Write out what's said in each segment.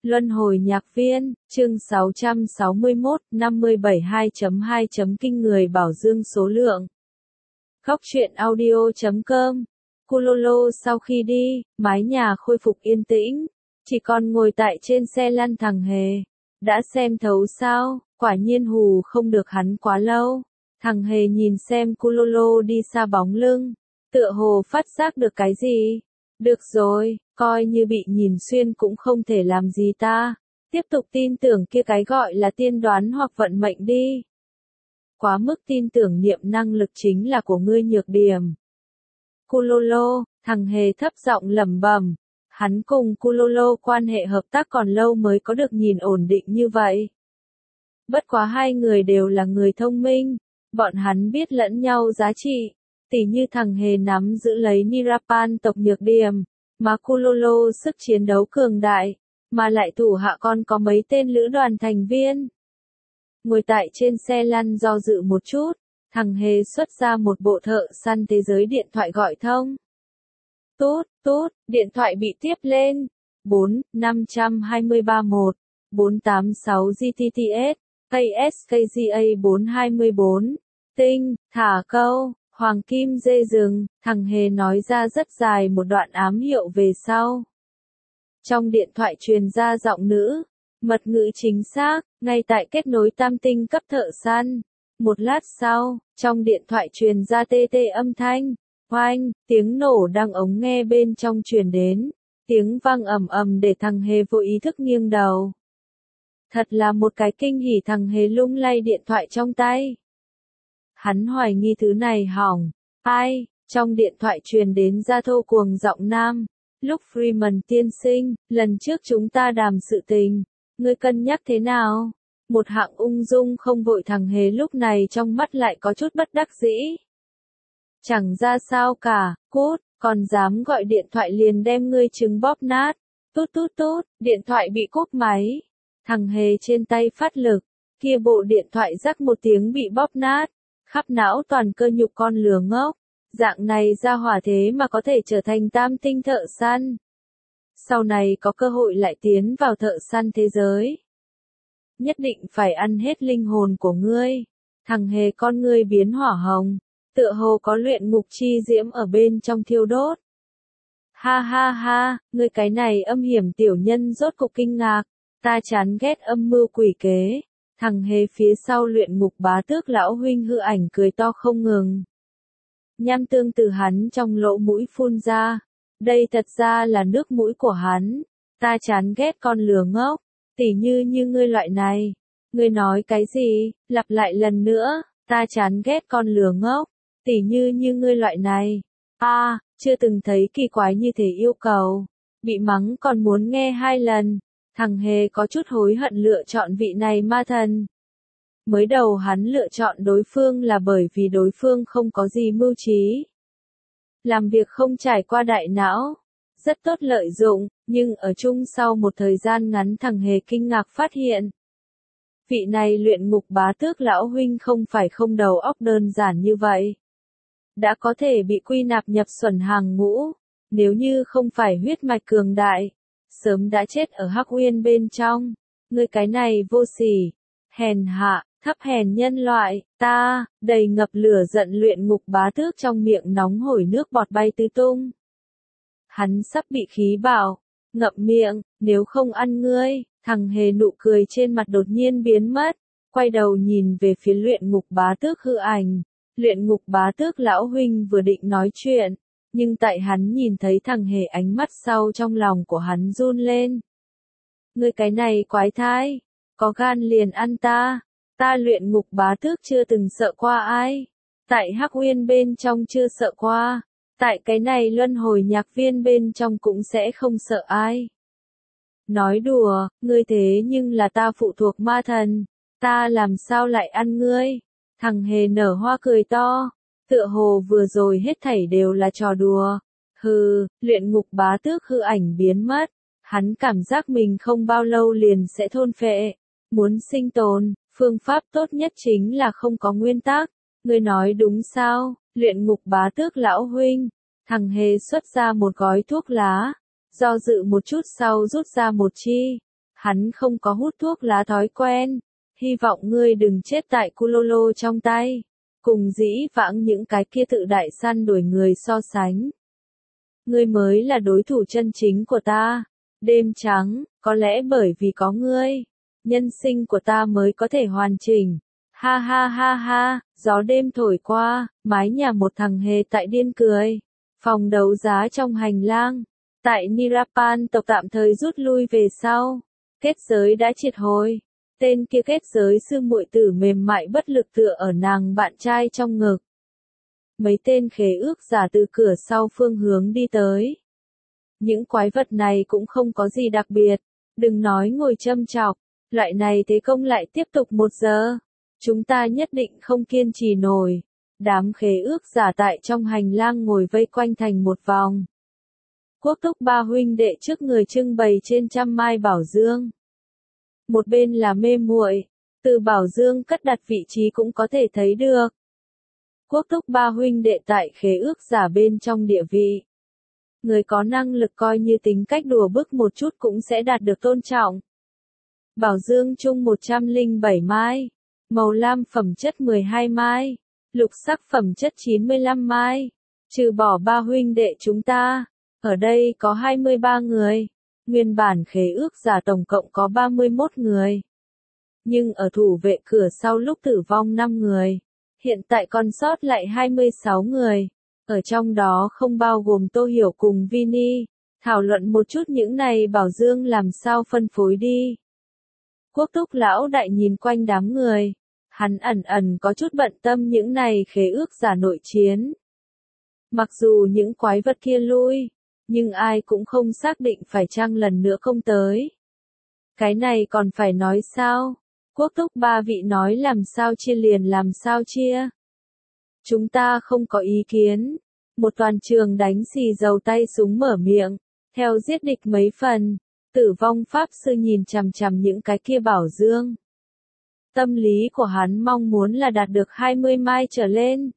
Luân hồi nhạc viên, chương 661, 57 2.2. Kinh người bảo dương số lượng. Góc truyện audio.com. Kulolo sau khi đi, mái nhà khôi phục yên tĩnh. Chỉ còn ngồi tại trên xe lăn thằng Hề. Đã xem thấu sao, quả nhiên hù không được hắn quá lâu. Thằng Hề nhìn xem Kulolo đi xa bóng lưng. Tựa hồ phát giác được cái gì. Được rồi, coi như bị nhìn xuyên cũng không thể làm gì ta. Tiếp tục tin tưởng kia cái gọi là tiên đoán hoặc vận mệnh đi. Quá mức tin tưởng niệm năng lực chính là của ngươi nhược điểm. Kulolo, thằng Hề thấp giọng lẩm bẩm. Hắn cùng Kulolo quan hệ hợp tác còn lâu mới có được nhìn ổn định như vậy. Bất quá hai người đều là người thông minh. Bọn hắn biết lẫn nhau giá trị. Tỉ như thằng Hề nắm giữ lấy Nirapan tộc nhược điểm, mà Kulolo sức chiến đấu cường đại, mà lại thủ hạ con có mấy tên lữ đoàn thành viên. Ngồi tại trên xe lăn do dự một chút, thằng Hề xuất ra một bộ thợ săn thế giới điện thoại gọi thông. Tút, điện thoại bị tiếp lên. 523-1, 486 GTTS, KSKGA 424, tinh, thả câu. Hoàng kim dê rừng, thằng Hề nói ra rất dài một đoạn ám hiệu về sau. Trong điện thoại truyền ra giọng nữ, mật ngữ chính xác, ngay tại kết nối tam tinh cấp thợ săn. Một lát sau, trong điện thoại truyền ra tê tê âm thanh, oanh, tiếng nổ đang ống nghe bên trong truyền đến, tiếng vang ầm ầm để thằng Hề vô ý thức nghiêng đầu. Thật là một cái kinh hỉ, thằng Hề lung lay điện thoại trong tay. Hắn hoài nghi thứ này hỏng. Ai? Trong điện thoại truyền đến ra thô cuồng giọng nam. Lúc Freeman tiên sinh, lần trước chúng ta đàm sự tình. Ngươi cân nhắc thế nào? Một hạng ung dung không vội, thằng Hề lúc này trong mắt lại có chút bất đắc dĩ. Chẳng ra sao cả, cút, còn dám gọi điện thoại liền đem ngươi trứng bóp nát. Tút, điện thoại bị cúp máy. Thằng Hề trên tay phát lực, kia bộ điện thoại rắc một tiếng bị bóp nát. Khắp não toàn cơ nhục con lừa ngốc, dạng này ra hỏa thế mà có thể trở thành tam tinh thợ săn. Sau này có cơ hội lại tiến vào thợ săn thế giới. Nhất định phải ăn hết linh hồn của ngươi. Thằng Hề con ngươi biến hỏa hồng, tựa hồ có luyện ngục chi diễm ở bên trong thiêu đốt. Ha, ngươi cái này âm hiểm tiểu nhân rốt cục kinh ngạc, ta chán ghét âm mưu quỷ kế. Thằng Hề phía sau luyện ngục bá tước lão huynh hư ảnh cười to không ngừng. Nham tương từ hắn trong lỗ mũi phun ra. Đây thật ra là nước mũi của hắn. Ta chán ghét con lừa ngốc. Tỉ như ngươi loại này. Ngươi nói cái gì? Lặp lại lần nữa. Ta chán ghét con lừa ngốc. Tỉ như ngươi loại này. Chưa từng thấy kỳ quái như thế yêu cầu. Bị mắng còn muốn nghe 2 lần. Thằng Hề có chút hối hận lựa chọn vị này ma thần. Mới đầu hắn lựa chọn đối phương là bởi vì đối phương không có gì mưu trí. Làm việc không trải qua đại não. Rất tốt lợi dụng, nhưng ở chung sau một thời gian ngắn thằng Hề kinh ngạc phát hiện. Vị này luyện ngục bá tước lão huynh không phải không đầu óc đơn giản như vậy. Đã có thể bị quy nạp nhập xuẩn hàng ngũ. Nếu như không phải huyết mạch cường đại. Sớm đã chết ở Hắc Uyên bên trong. Ngươi cái này vô sỉ, hèn hạ, thấp hèn nhân loại, ta, đầy ngập lửa giận luyện ngục bá tước trong miệng nóng hổi nước bọt bay tứ tung. Hắn sắp bị khí bạo, ngậm miệng, nếu không ăn ngươi. Thằng Hề nụ cười trên mặt đột nhiên biến mất, quay đầu nhìn về phía luyện ngục bá tước hư ảnh. Luyện ngục bá tước lão huynh vừa định nói chuyện. Nhưng tại hắn nhìn thấy thằng Hề ánh mắt sau trong lòng của hắn run lên. Ngươi cái này quái thai, có gan liền ăn ta. Ta luyện ngục bá tước chưa từng sợ qua ai. Tại Hắc Uyên bên trong chưa sợ qua. Tại cái này luân hồi nhạc viên bên trong cũng sẽ không sợ ai. Nói đùa, ngươi thế nhưng là ta phụ thuộc ma thần. Ta làm sao lại ăn ngươi? Thằng Hề nở hoa cười to. Tựa hồ vừa rồi hết thảy đều là trò đùa. Hừ, luyện ngục bá tước hư ảnh biến mất. Hắn cảm giác mình không bao lâu liền sẽ thôn phệ. Muốn sinh tồn, phương pháp tốt nhất chính là không có nguyên tắc. Ngươi nói đúng sao? Luyện ngục bá tước lão huynh. Thằng Hề xuất ra một gói thuốc lá. Do dự một chút sau rút ra một chi. Hắn không có hút thuốc lá thói quen. Hy vọng ngươi đừng chết tại Kulolo trong tay. Cùng dĩ vãng những cái kia tự đại săn đuổi người so sánh. Ngươi mới là đối thủ chân chính của ta. Đêm trắng, có lẽ bởi vì có ngươi, nhân sinh của ta mới có thể hoàn chỉnh. Ha ha ha ha, gió đêm thổi qua, mái nhà một thằng hề tại điên cười. Phòng đấu giá trong hành lang. Tại Nirapan tộc tạm thời rút lui về sau. Kết giới đã triệt hồi. Tên kia kết giới sư muội tử mềm mại bất lực tựa ở nàng bạn trai trong ngực. Mấy tên khế ước giả từ cửa sau phương hướng đi tới. Những quái vật này cũng không có gì đặc biệt. Đừng nói ngồi châm chọc. Loại này thế công lại tiếp tục 1 giờ. Chúng ta nhất định không kiên trì nổi. Đám khế ước giả tại trong hành lang ngồi vây quanh thành một vòng. Quốc túc ba huynh đệ trước người trưng bày trên trăm mai bảo dương. Một bên là mê muội, từ bảo dương cất đặt vị trí cũng có thể thấy được. Quốc túc ba huynh đệ tại khế ước giả bên trong địa vị. Người có năng lực coi như tính cách đùa bức một chút cũng sẽ đạt được tôn trọng. Bảo dương chung 107 mai, màu lam phẩm chất 12 mai, lục sắc phẩm chất 95 mai. Trừ bỏ ba huynh đệ chúng ta, ở đây có 23 người. Nguyên bản khế ước giả tổng cộng có 31 người. Nhưng ở thủ vệ cửa sau lúc tử vong 5 người. Hiện tại còn sót lại 26 người. Ở trong đó không bao gồm Tô Hiểu cùng Vini. Thảo luận một chút những này bảo dương làm sao phân phối đi. Quốc túc lão đại nhìn quanh đám người. Hắn ẩn ẩn có chút bận tâm những này khế ước giả nội chiến. Mặc dù những quái vật kia lui, nhưng ai cũng không xác định phải chăng lần nữa không tới. Cái này còn phải nói sao? Quốc túc ba vị nói làm sao chia liền làm sao chia. Chúng ta không có ý kiến. Một toàn trường đánh xì dầu tay súng mở miệng. Theo giết địch mấy phần, tử vong pháp sư nhìn chằm chằm những cái kia bảo dương. Tâm lý của hắn mong muốn là đạt được 20 mai trở lên.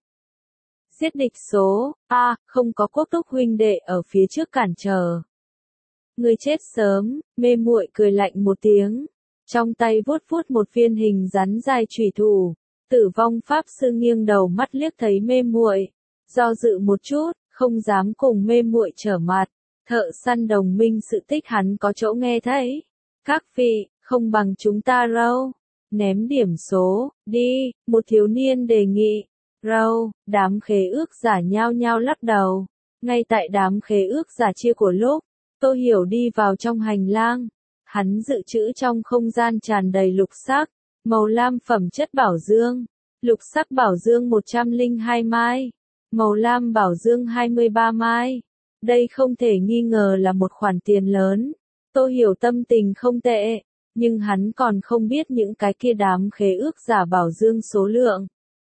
Giết địch số A, không có quốc túc huynh đệ ở phía trước cản trở. Người chết sớm, mê muội cười lạnh một tiếng. Trong tay vuốt vuốt một viên hình rắn dài chủy thủ. Tử vong pháp sư nghiêng đầu mắt liếc thấy mê muội, do dự một chút, không dám cùng mê muội trở mặt. Thợ săn đồng minh sự tích hắn có chỗ nghe thấy. Các vị, không bằng chúng ta râu. Ném điểm số, đi, một thiếu niên đề nghị. Râu, đám khế ước giả nhao nhao lắc đầu. Ngay tại đám khế ước giả chia của lúc, Tô Hiểu đi vào trong hành lang. Hắn dự trữ trong không gian tràn đầy lục sắc, màu lam phẩm chất bảo dương. Lục sắc bảo dương 102 mai, màu lam bảo dương 23 mai. Đây không thể nghi ngờ là một khoản tiền lớn. Tô Hiểu tâm tình không tệ, nhưng hắn còn không biết những cái kia đám khế ước giả bảo dương số lượng.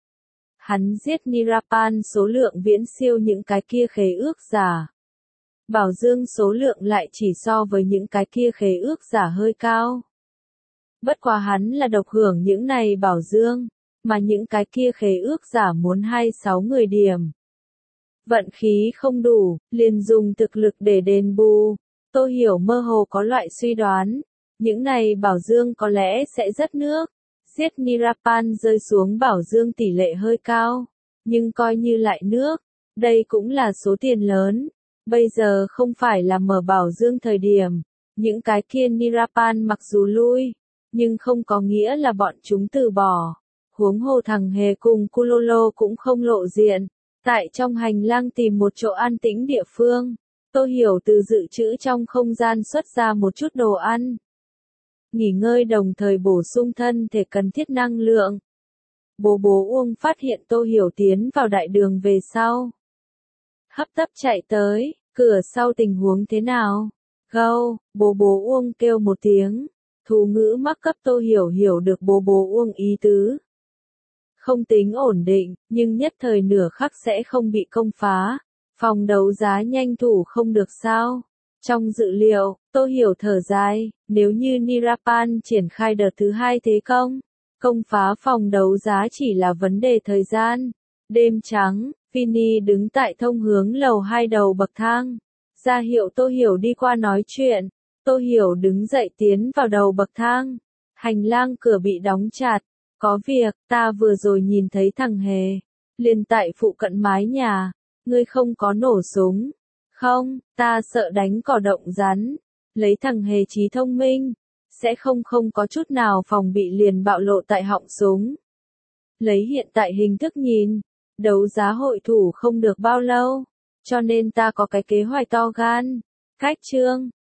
Hắn giết Nirapan số lượng viễn siêu những cái kia khế ước giả. Bảo dương số lượng lại chỉ so với những cái kia khế ước giả hơi cao. Bất quá hắn là độc hưởng những này bảo dương, mà những cái kia khế ước giả muốn 26 người điểm. Vận khí không đủ, liền dùng thực lực để đền bù. Tô Hiểu mơ hồ có loại suy đoán, những này bảo dương có lẽ sẽ rất nước. Giết Nirapan rơi xuống bảo dương tỷ lệ hơi cao, nhưng coi như lại nước, đây cũng là số tiền lớn. Bây giờ không phải là mở bảo dương thời điểm, những cái kia Nirapan mặc dù lui, nhưng không có nghĩa là bọn chúng từ bỏ. Huống hồ thằng hề cùng Kulolo cũng không lộ diện, tại trong hành lang tìm một chỗ an tĩnh địa phương. Tô Hiểu từ dự trữ trong không gian xuất ra một chút đồ ăn. Nghỉ ngơi đồng thời bổ sung thân thể cần thiết năng lượng. Bố Uông phát hiện Tô Hiểu tiến vào đại đường về sau. Hấp tấp chạy tới, cửa sau tình huống thế nào? Gâu, bố Uông kêu một tiếng. Thú ngữ mắc cấp Tô Hiểu hiểu được bố Uông ý tứ. Không tính ổn định, nhưng nhất thời nửa khắc sẽ không bị công phá. Phòng đấu giá nhanh thủ không được sao? Trong dự liệu, Tô Hiểu thở dài, nếu như Nirapan triển khai đợt thứ 2 thế công phá phòng đấu giá chỉ là vấn đề thời gian. Đêm trắng, Vini đứng tại thông hướng lầu 2 đầu bậc thang, ra hiệu Tô Hiểu đi qua nói chuyện. Tô Hiểu đứng dậy tiến vào đầu bậc thang. Hành lang cửa bị đóng chặt. Có việc, ta vừa rồi nhìn thấy thằng Hề. Liền tại phụ cận mái nhà. Ngươi không có nổ súng. Không, ta sợ đánh cỏ động rắn. Lấy thằng Hề trí thông minh. Sẽ không có chút nào phòng bị liền bạo lộ tại họng súng. Lấy hiện tại hình thức nhìn. Đấu giá hội thủ không được bao lâu. Cho nên ta có cái kế hoạch to gan. Cách chương.